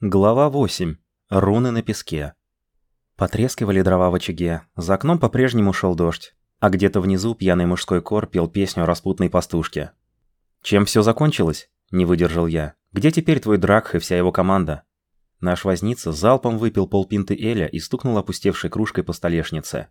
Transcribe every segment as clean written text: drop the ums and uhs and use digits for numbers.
Глава 8. Руны на песке. Потрескивали дрова в очаге, за окном по-прежнему шел дождь, а где-то внизу пьяный мужской хор пел песню о распутной пастушке. «Чем все закончилось?» – не выдержал я. «Где теперь твой Дракх и вся его команда?» Наш возница залпом выпил полпинты эля и стукнул опустевшей кружкой по столешнице.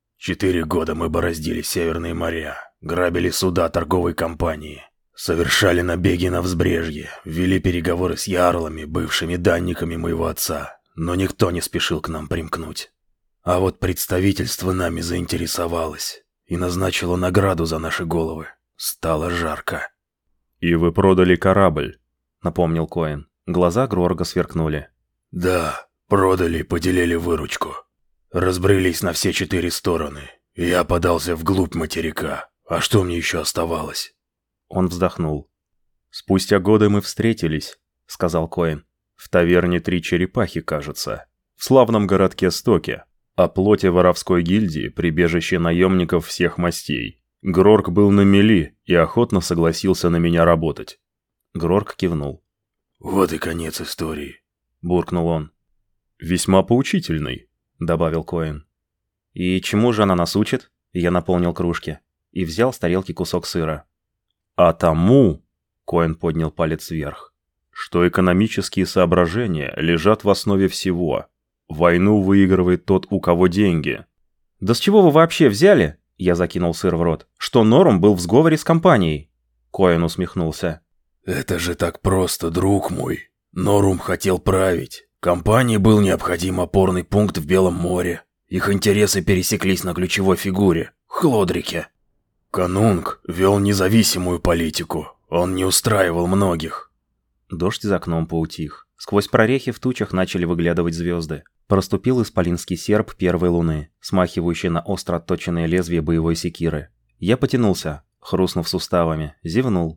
4 года мы бороздили северные моря, грабили суда торговой компании. Совершали набеги на взбрежье, вели переговоры с ярлами, бывшими данниками моего отца, но никто не спешил к нам примкнуть. А вот представительство нами заинтересовалось и назначило награду за наши головы. Стало жарко. «И вы продали корабль», — напомнил Коэн. Глаза Грорга сверкнули. Да, продали и поделили выручку. Разбрелись на все 4 стороны, и я подался вглубь материка. А что мне еще оставалось? Он вздохнул. «Спустя годы мы встретились», — сказал Коэн. «В таверне «Три черепахи», кажется. В славном городке Стоке. О плоте воровской гильдии, прибежище наемников всех мастей. Грорк был на мели и охотно согласился на меня работать». Грорк кивнул. «Вот и конец истории», — буркнул он. «Весьма поучительный», — добавил Коэн. «И чему же она нас учит?» Я наполнил кружки и взял с тарелки кусок сыра. «А тому», — Коэн поднял палец вверх, — «что экономические соображения лежат в основе всего. Войну выигрывает тот, у кого деньги». «Да с чего вы вообще взяли?» Я закинул сыр в рот. «Что Норм был в сговоре с компанией?» Коэн усмехнулся. «Это же так просто, друг мой. Норум хотел править. Компании был необходим опорный пункт в Белом море. Их интересы пересеклись на ключевой фигуре – Хлодрике. Канунг вел независимую политику. Он не устраивал многих». Дождь за окном поутих. Сквозь прорехи в тучах начали выглядывать звезды. Проступил исполинский серп первой луны, смахивающий на остро отточенное лезвие боевой секиры. Я потянулся, хрустнув суставами, зевнул.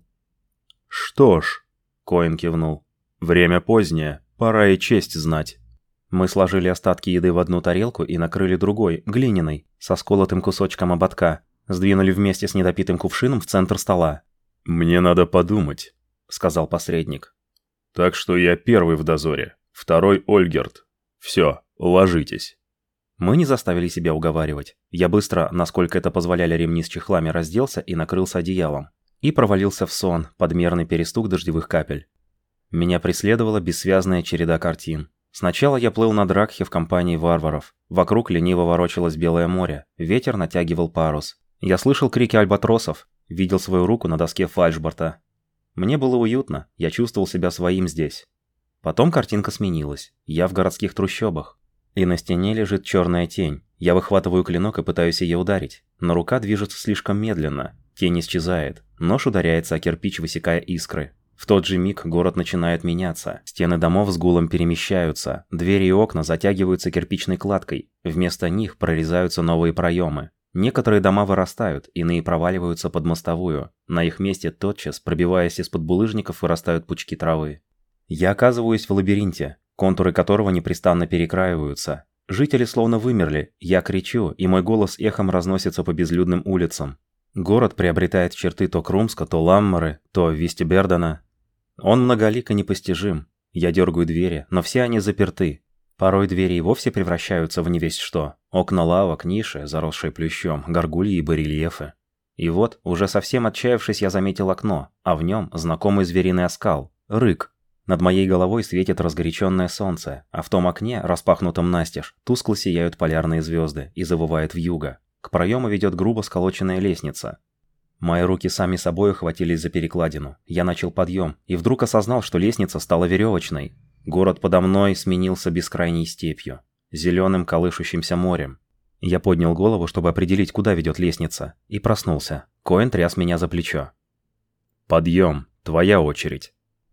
«Что ж», — Коэн кивнул, — «время позднее, пора и честь знать». Мы сложили остатки еды в одну тарелку и накрыли другой, глиняной, со сколотым кусочком ободка. Сдвинули вместе с недопитым кувшином в центр стола. «Мне надо подумать», — сказал посредник. «Так что я первый в дозоре, второй Ольгерт. Все, ложитесь». Мы не заставили себя уговаривать. Я быстро, насколько это позволяли ремни с чехлами, разделся и накрылся одеялом. И провалился в сон под мерный перестук дождевых капель. Меня преследовала бессвязная череда картин. Сначала я плыл на Дракхе в компании варваров. Вокруг лениво ворочалось белое море. Ветер натягивал парус. Я слышал крики альбатросов, видел свою руку на доске фальшборта. Мне было уютно, я чувствовал себя своим здесь. Потом картинка сменилась. Я в городских трущобах. И на стене лежит черная тень. Я выхватываю клинок и пытаюсь ее ударить. Но рука движется слишком медленно. Тень исчезает. Нож ударяется о кирпич, высекая искры. В тот же миг город начинает меняться. Стены домов с гулом перемещаются. Двери и окна затягиваются кирпичной кладкой. Вместо них прорезаются новые проемы. Некоторые дома вырастают, иные проваливаются под мостовую. На их месте тотчас, пробиваясь из-под булыжников, вырастают пучки травы. Я оказываюсь в лабиринте, контуры которого непрестанно перекраиваются. Жители словно вымерли. Я кричу, и мой голос эхом разносится по безлюдным улицам. Город приобретает черты то Крумска, то Ламмары, то Вистебердена. Он многолик и непостижим. Я дергаю двери, но все они заперты. Порой двери и вовсе превращаются в невесть что. Окна лавок, ниши, заросшие плющом, горгульи и барельефы. И вот, уже совсем отчаявшись, я заметил окно, а в нем знакомый звериный оскал – рык. Над моей головой светит разгоряченное солнце, а в том окне, распахнутом настежь, тускло сияют полярные звезды и завывает вьюга. К проему ведет грубо сколоченная лестница. Мои руки сами собой ухватились за перекладину. Я начал подъем и вдруг осознал, что лестница стала веревочной. Город подо мной сменился бескрайней степью, зеленым колышущимся морем. Я поднял голову, чтобы определить, куда ведет лестница, и проснулся. Коэн тряс меня за плечо. «Подъем, твоя очередь».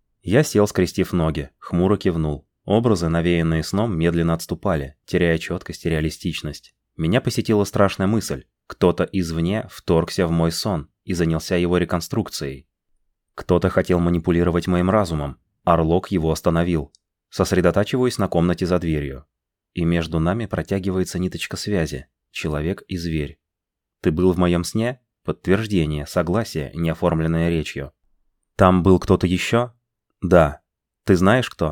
Я сел, скрестив ноги, хмуро кивнул. Образы, навеянные сном, медленно отступали, теряя четкость и реалистичность. Меня посетила страшная мысль. Кто-то извне вторгся в мой сон и занялся его реконструкцией. Кто-то хотел манипулировать моим разумом. Орлок его остановил. Сосредотачиваюсь на комнате за дверью. И между нами протягивается ниточка связи. Человек и зверь. Ты был в моем сне? Подтверждение, согласие, не оформленное речью. Там был кто-то еще? Да. Ты знаешь кто?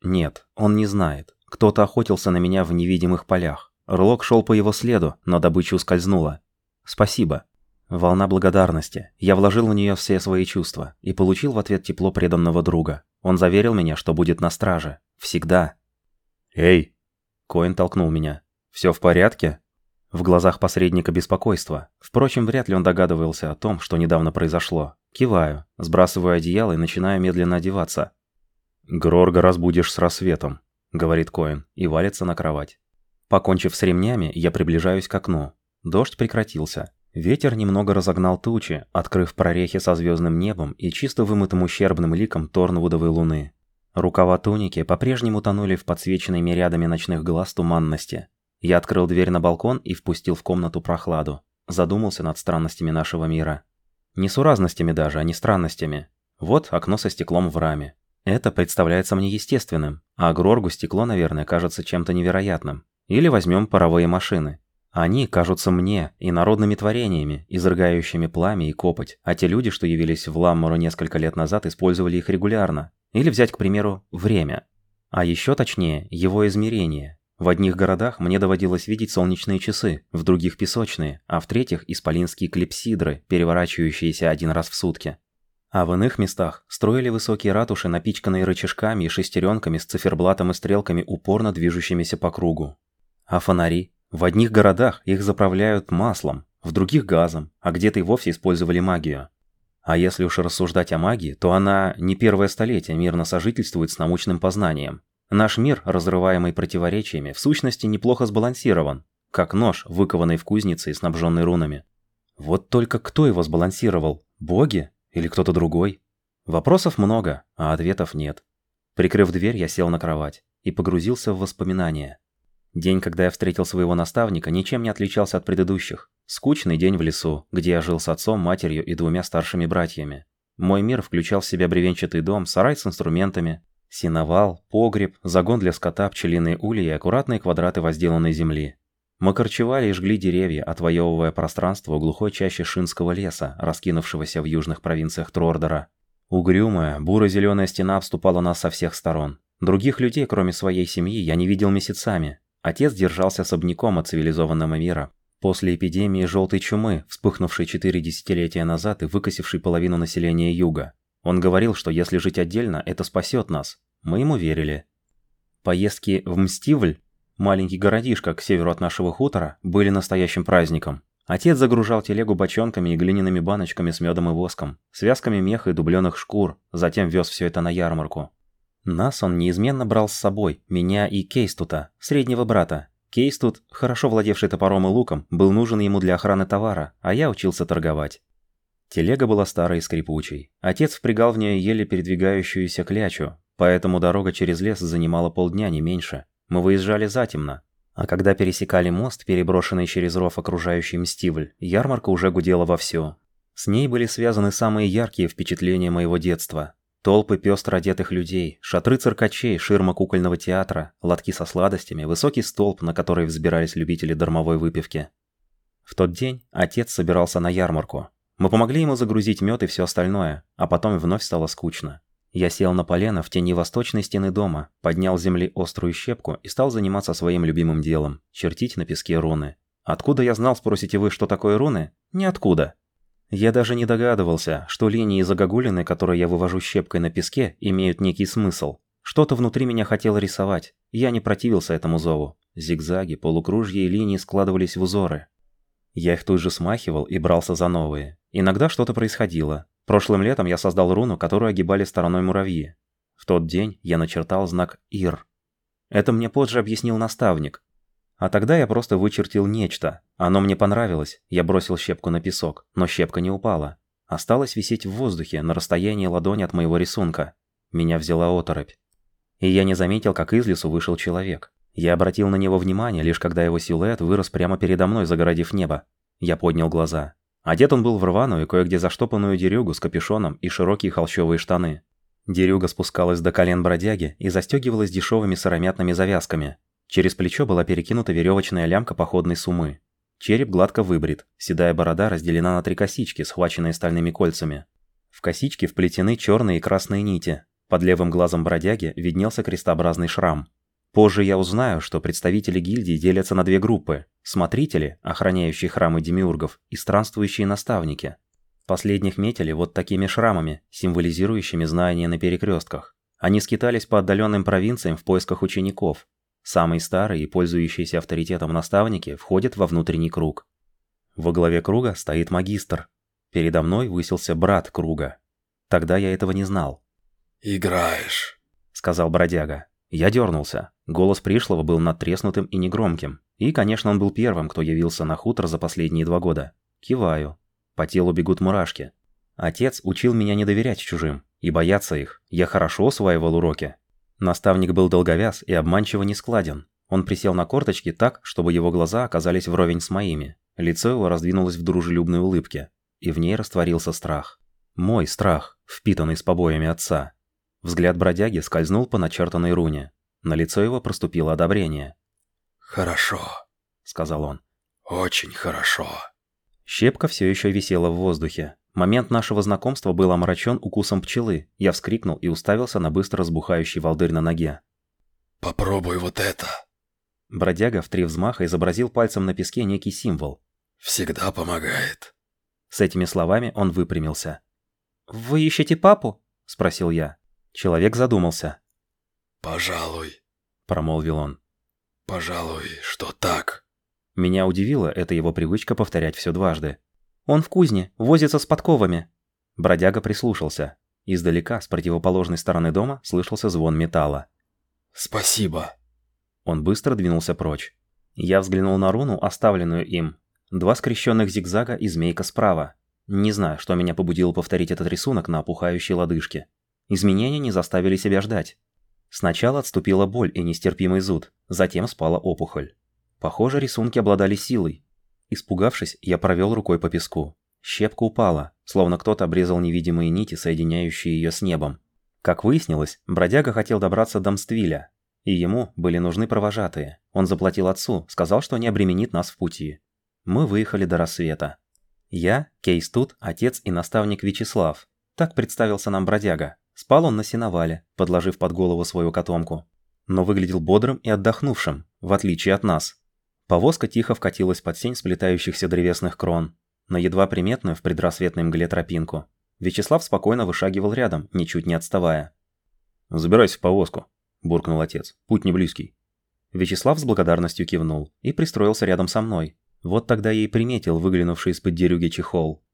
Нет, он не знает. Кто-то охотился на меня в невидимых полях. Рылок шел по его следу, но добыча ускользнула. Спасибо. Волна благодарности. Я вложил в нее все свои чувства и получил в ответ тепло преданного друга. Он заверил меня, что будет на страже. Всегда. «Эй!» Коэн толкнул меня. «Все в порядке?» В глазах посредника беспокойство. Впрочем, вряд ли он догадывался о том, что недавно произошло. Киваю, сбрасываю одеяло и начинаю медленно одеваться. «Грорга разбудишь с рассветом», — говорит Коэн, и валится на кровать. Покончив с ремнями, я приближаюсь к окну. Дождь прекратился. Ветер немного разогнал тучи, открыв прорехи со звездным небом и чисто вымытым ущербным ликом торнвудовой луны. Рукава туники по-прежнему тонули в подсвеченной мириадами ночных глаз туманности. Я открыл дверь на балкон и впустил в комнату прохладу. Задумался над странностями нашего мира. Несуразностями даже, а не странностями. Вот окно со стеклом в раме. Это представляется мне естественным, а Гроргу стекло, наверное, кажется чем-то невероятным. Или возьмем паровые машины. Они кажутся мне инородными творениями, изрыгающими пламя и копоть, а те люди, что явились в Ламмору несколько лет назад, использовали их регулярно. Или взять, к примеру, время. А еще точнее, его измерение. В одних городах мне доводилось видеть солнечные часы, в других песочные, а в третьих исполинские клипсидры, переворачивающиеся один раз в сутки. А в иных местах строили высокие ратуши, напичканные рычажками и шестеренками с циферблатом и стрелками, упорно движущимися по кругу. А фонари? В одних городах их заправляют маслом, в других газом, а где-то и вовсе использовали магию. А если уж рассуждать о магии, то она не первое столетие мирно сожительствует с научным познанием. Наш мир, разрываемый противоречиями, в сущности неплохо сбалансирован, как нож, выкованный в кузнице и снабженный рунами. Вот только кто его сбалансировал? Боги? Или кто-то другой? Вопросов много, а ответов нет. Прикрыв дверь, я сел на кровать и погрузился в воспоминания. День, когда я встретил своего наставника, ничем не отличался от предыдущих. Скучный день в лесу, где я жил с отцом, матерью и двумя старшими братьями. Мой мир включал в себя бревенчатый дом, сарай с инструментами, сеновал, погреб, загон для скота, пчелиные ульи и аккуратные квадраты возделанной земли. Мы корчевали и жгли деревья, отвоевывая пространство у глухой чащи Шинского леса, раскинувшегося в южных провинциях Трордора. Угрюмая, буро-зеленая стена обступала нас со всех сторон. Других людей, кроме своей семьи, я не видел месяцами. Отец держался особняком от цивилизованного мира. После эпидемии желтой чумы, вспыхнувшей 4 десятилетия назад и выкосившей половину населения юга. Он говорил, что если жить отдельно, это спасет нас. Мы ему верили. Поездки в Мстивль, маленький городишко к северу от нашего хутора, были настоящим праздником. Отец загружал телегу бочонками и глиняными баночками с медом и воском, связками меха и дубленых шкур, затем вез все это на ярмарку. Нас он неизменно брал с собой, меня и Кейстута, среднего брата. Кейстут, хорошо владевший топором и луком, был нужен ему для охраны товара, а я учился торговать. Телега была старой и скрипучей. Отец впрягал в нее еле передвигающуюся клячу, поэтому дорога через лес занимала полдня, не меньше. Мы выезжали затемно. А когда пересекали мост, переброшенный через ров окружающий Мстивль, ярмарка уже гудела вовсю. С ней были связаны самые яркие впечатления моего детства. Толпы пестро одетых людей, шатры циркачей, ширма кукольного театра, лотки со сладостями, высокий столб, на который взбирались любители дармовой выпивки. В тот день отец собирался на ярмарку. Мы помогли ему загрузить мед и все остальное, а потом вновь стало скучно. Я сел на полено в тени восточной стены дома, поднял с земли острую щепку и стал заниматься своим любимым делом – чертить на песке руны. Откуда я знал, спросите вы, что такое руны? Ниоткуда. Я даже не догадывался, что линии и загогулины, которые я вывожу щепкой на песке, имеют некий смысл. Что-то внутри меня хотело рисовать. Я не противился этому зову. Зигзаги, полукружья и линии складывались в узоры. Я их тут же смахивал и брался за новые. Иногда что-то происходило. Прошлым летом я создал руну, которую огибали стороной муравьи. В тот день я начертал знак Ир. Это мне позже объяснил наставник. А тогда я просто вычертил нечто. Оно мне понравилось. Я бросил щепку на песок, но щепка не упала. Осталась висеть в воздухе на расстоянии ладони от моего рисунка. Меня взяла оторопь. И я не заметил, как из лесу вышел человек. Я обратил на него внимание, лишь когда его силуэт вырос прямо передо мной, загородив небо. Я поднял глаза. Одет он был в рваную, кое-где заштопанную дерюгу с капюшоном и широкие холщовые штаны. Дерюга спускалась до колен бродяги и застегивалась дешевыми сыромятными завязками. Через плечо была перекинута веревочная лямка походной сумы. Череп гладко выбрит, седая борода разделена на 3 косички, схваченные стальными кольцами. В косички вплетены черные и красные нити. Под левым глазом бродяги виднелся крестообразный шрам. Позже я узнаю, что представители гильдии делятся на две группы – смотрители, охраняющие храмы демиургов, и странствующие наставники. Последних метили вот такими шрамами, символизирующими знания на перекрестках. Они скитались по отдаленным провинциям в поисках учеников. Самые старые и пользующиеся авторитетом наставники входят во внутренний круг. Во главе круга стоит магистр. Передо мной высился брат круга. Тогда я этого не знал. «Играешь», — сказал бродяга. Я дернулся. Голос пришлого был надтреснутым и негромким. И, конечно, он был первым, кто явился на хутор за последние 2 года. Киваю. По телу бегут мурашки. Отец учил меня не доверять чужим и бояться их. Я хорошо усваивал уроки. Наставник был долговяз и обманчиво нескладен. Он присел на корточки так, чтобы его глаза оказались вровень с моими. Лицо его раздвинулось в дружелюбной улыбке. И в ней растворился страх. Мой страх, впитанный с побоями отца. Взгляд бродяги скользнул по начертанной руне. На лицо его проступило одобрение. «Хорошо», — сказал он. «Очень хорошо». Щепка все еще висела в воздухе. Момент нашего знакомства был омрачен укусом пчелы. Я вскрикнул и уставился на быстро разбухающий волдырь на ноге. «Попробуй вот это». Бродяга в 3 взмаха изобразил пальцем на песке некий символ. «Всегда помогает». С этими словами он выпрямился. «Вы ищете папу?» – спросил я. Человек задумался. «Пожалуй», – промолвил он. «Пожалуй, что так». Меня удивила эта его привычка повторять все дважды. «Он в кузне, возится с подковами». Бродяга прислушался. Издалека, с противоположной стороны дома, слышался звон металла. «Спасибо». Он быстро двинулся прочь. Я взглянул на руну, оставленную им. 2 скрещенных зигзага и змейка справа. Не знаю, что меня побудило повторить этот рисунок на опухающей лодыжке. Изменения не заставили себя ждать. Сначала отступила боль и нестерпимый зуд, затем спала опухоль. Похоже, рисунки обладали силой. Испугавшись, я провел рукой по песку. Щепка упала, словно кто-то обрезал невидимые нити, соединяющие ее с небом. Как выяснилось, бродяга хотел добраться до Мствиля, и ему были нужны провожатые. Он заплатил отцу, сказал, что не обременит нас в пути. Мы выехали до рассвета. Я, Кейс Тут, отец и наставник Вячеслав. Так представился нам бродяга. Спал он на сеновале, подложив под голову свою котомку. Но выглядел бодрым и отдохнувшим, в отличие от нас. Повозка тихо вкатилась под сень сплетающихся древесных крон, на едва приметную в предрассветной мгле тропинку. Вячеслав спокойно вышагивал рядом, ничуть не отставая. «Забирайся в повозку», – буркнул отец. «Путь не близкий». Вячеслав с благодарностью кивнул и пристроился рядом со мной. Вот тогда я и приметил выглянувший из-под дерюги чехол.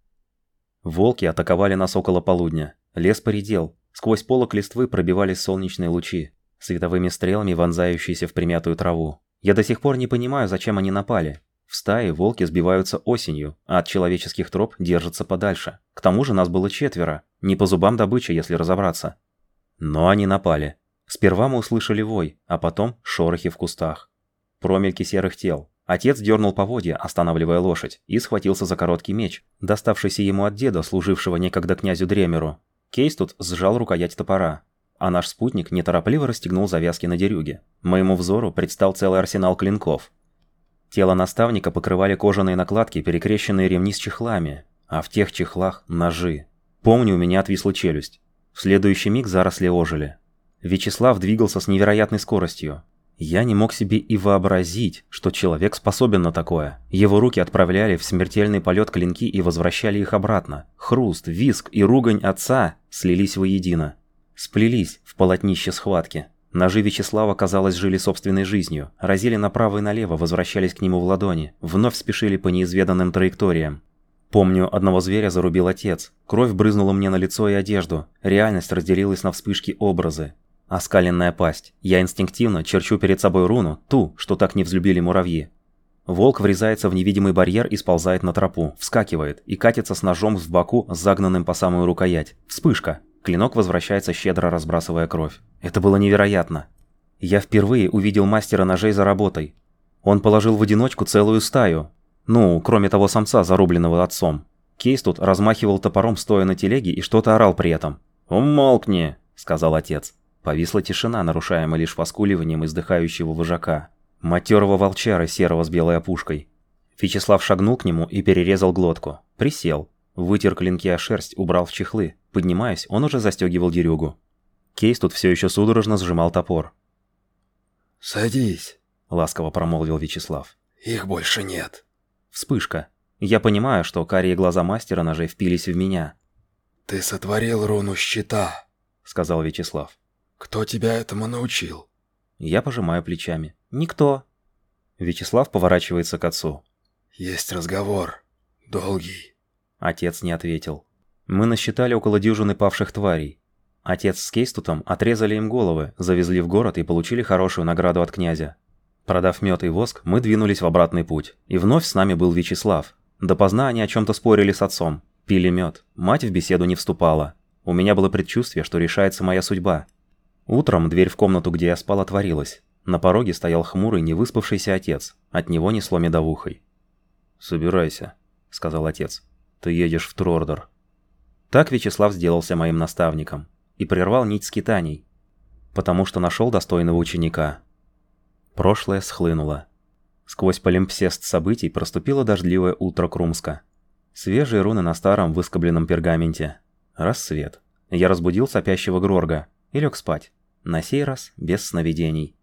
Волки атаковали нас около полудня. Лес поредел. Сквозь полог листвы пробивались солнечные лучи, световыми стрелами вонзающиеся в примятую траву. Я до сих пор не понимаю, зачем они напали. В стае волки сбиваются осенью, а от человеческих троп держатся подальше. К тому же нас было 4, не по зубам добыча, если разобраться. Но они напали. Сперва мы услышали вой, а потом шорохи в кустах. Промельки серых тел. Отец дернул поводья, останавливая лошадь, и схватился за короткий меч, доставшийся ему от деда, служившего некогда князю Дремеру. Кейс тут сжал рукоять топора, а наш спутник неторопливо расстегнул завязки на дерюге. Моему взору предстал целый арсенал клинков. Тело наставника покрывали кожаные накладки, перекрещенные ремни с чехлами, а в тех чехлах ножи. Помню, у меня отвисла челюсть. В следующий миг заросли ожили. Вячеслав двигался с невероятной скоростью. Я не мог себе и вообразить, что человек способен на такое. Его руки отправляли в смертельный полет клинки и возвращали их обратно. Хруст, визг и ругань отца слились воедино. Сплелись в полотнище схватки. Ножи Вячеслава, казалось, жили собственной жизнью. Разили направо и налево, возвращались к нему в ладони. Вновь спешили по неизведанным траекториям. Помню, одного зверя зарубил отец. Кровь брызнула мне на лицо и одежду. Реальность разделилась на вспышки образы. Оскаленная пасть. Я инстинктивно черчу перед собой руну, ту, что так не взлюбили муравьи. Волк врезается в невидимый барьер и сползает на тропу, вскакивает и катится с ножом в боку, загнанным по самую рукоять. Вспышка. Клинок возвращается, щедро разбрасывая кровь. Это было невероятно. Я впервые увидел мастера ножей за работой. Он положил в одиночку целую стаю. Ну, кроме того самца, зарубленного отцом. Кейс тут размахивал топором, стоя на телеге, и что-то орал при этом. «Умолкни», — сказал отец. Повисла тишина, нарушаемая лишь поскуливанием издыхающего вожака. Матерого волчара серого с белой опушкой. Вячеслав шагнул к нему и перерезал глотку. Присел. Вытер клинки о шерсть, убрал в чехлы. Поднимаясь, он уже застегивал дерюгу. Кейс тут все еще судорожно сжимал топор. «Садись», — ласково промолвил Вячеслав. «их больше нет». Вспышка. Я понимаю, что карие глаза мастера ножей впились в меня. «Ты сотворил руну щита», — сказал Вячеслав. «Кто тебя этому научил?» Я пожимаю плечами. «Никто». Вячеслав поворачивается к отцу. «Есть разговор. Долгий». Отец не ответил. Мы насчитали около дюжины павших тварей. Отец с Кейстутом отрезали им головы, завезли в город и получили хорошую награду от князя. Продав мед и воск, мы двинулись в обратный путь. И вновь с нами был Вячеслав. Допоздна они о чем-то спорили с отцом. Пили мед. Мать в беседу не вступала. У меня было предчувствие, что решается моя судьба. Утром дверь в комнату, где я спал, отворилась. На пороге стоял хмурый, невыспавшийся отец. От него несло медовухой. «Собирайся», — сказал отец. «Ты едешь в Трордор». Так Вячеслав сделался моим наставником. И прервал нить скитаний. Потому что нашел достойного ученика. Прошлое схлынуло. Сквозь полимпсест событий проступило дождливое утро Крумска. Свежие руны на старом выскобленном пергаменте. Рассвет. Я разбудил сопящего Грорга и лег спать. На сей раз без сновидений.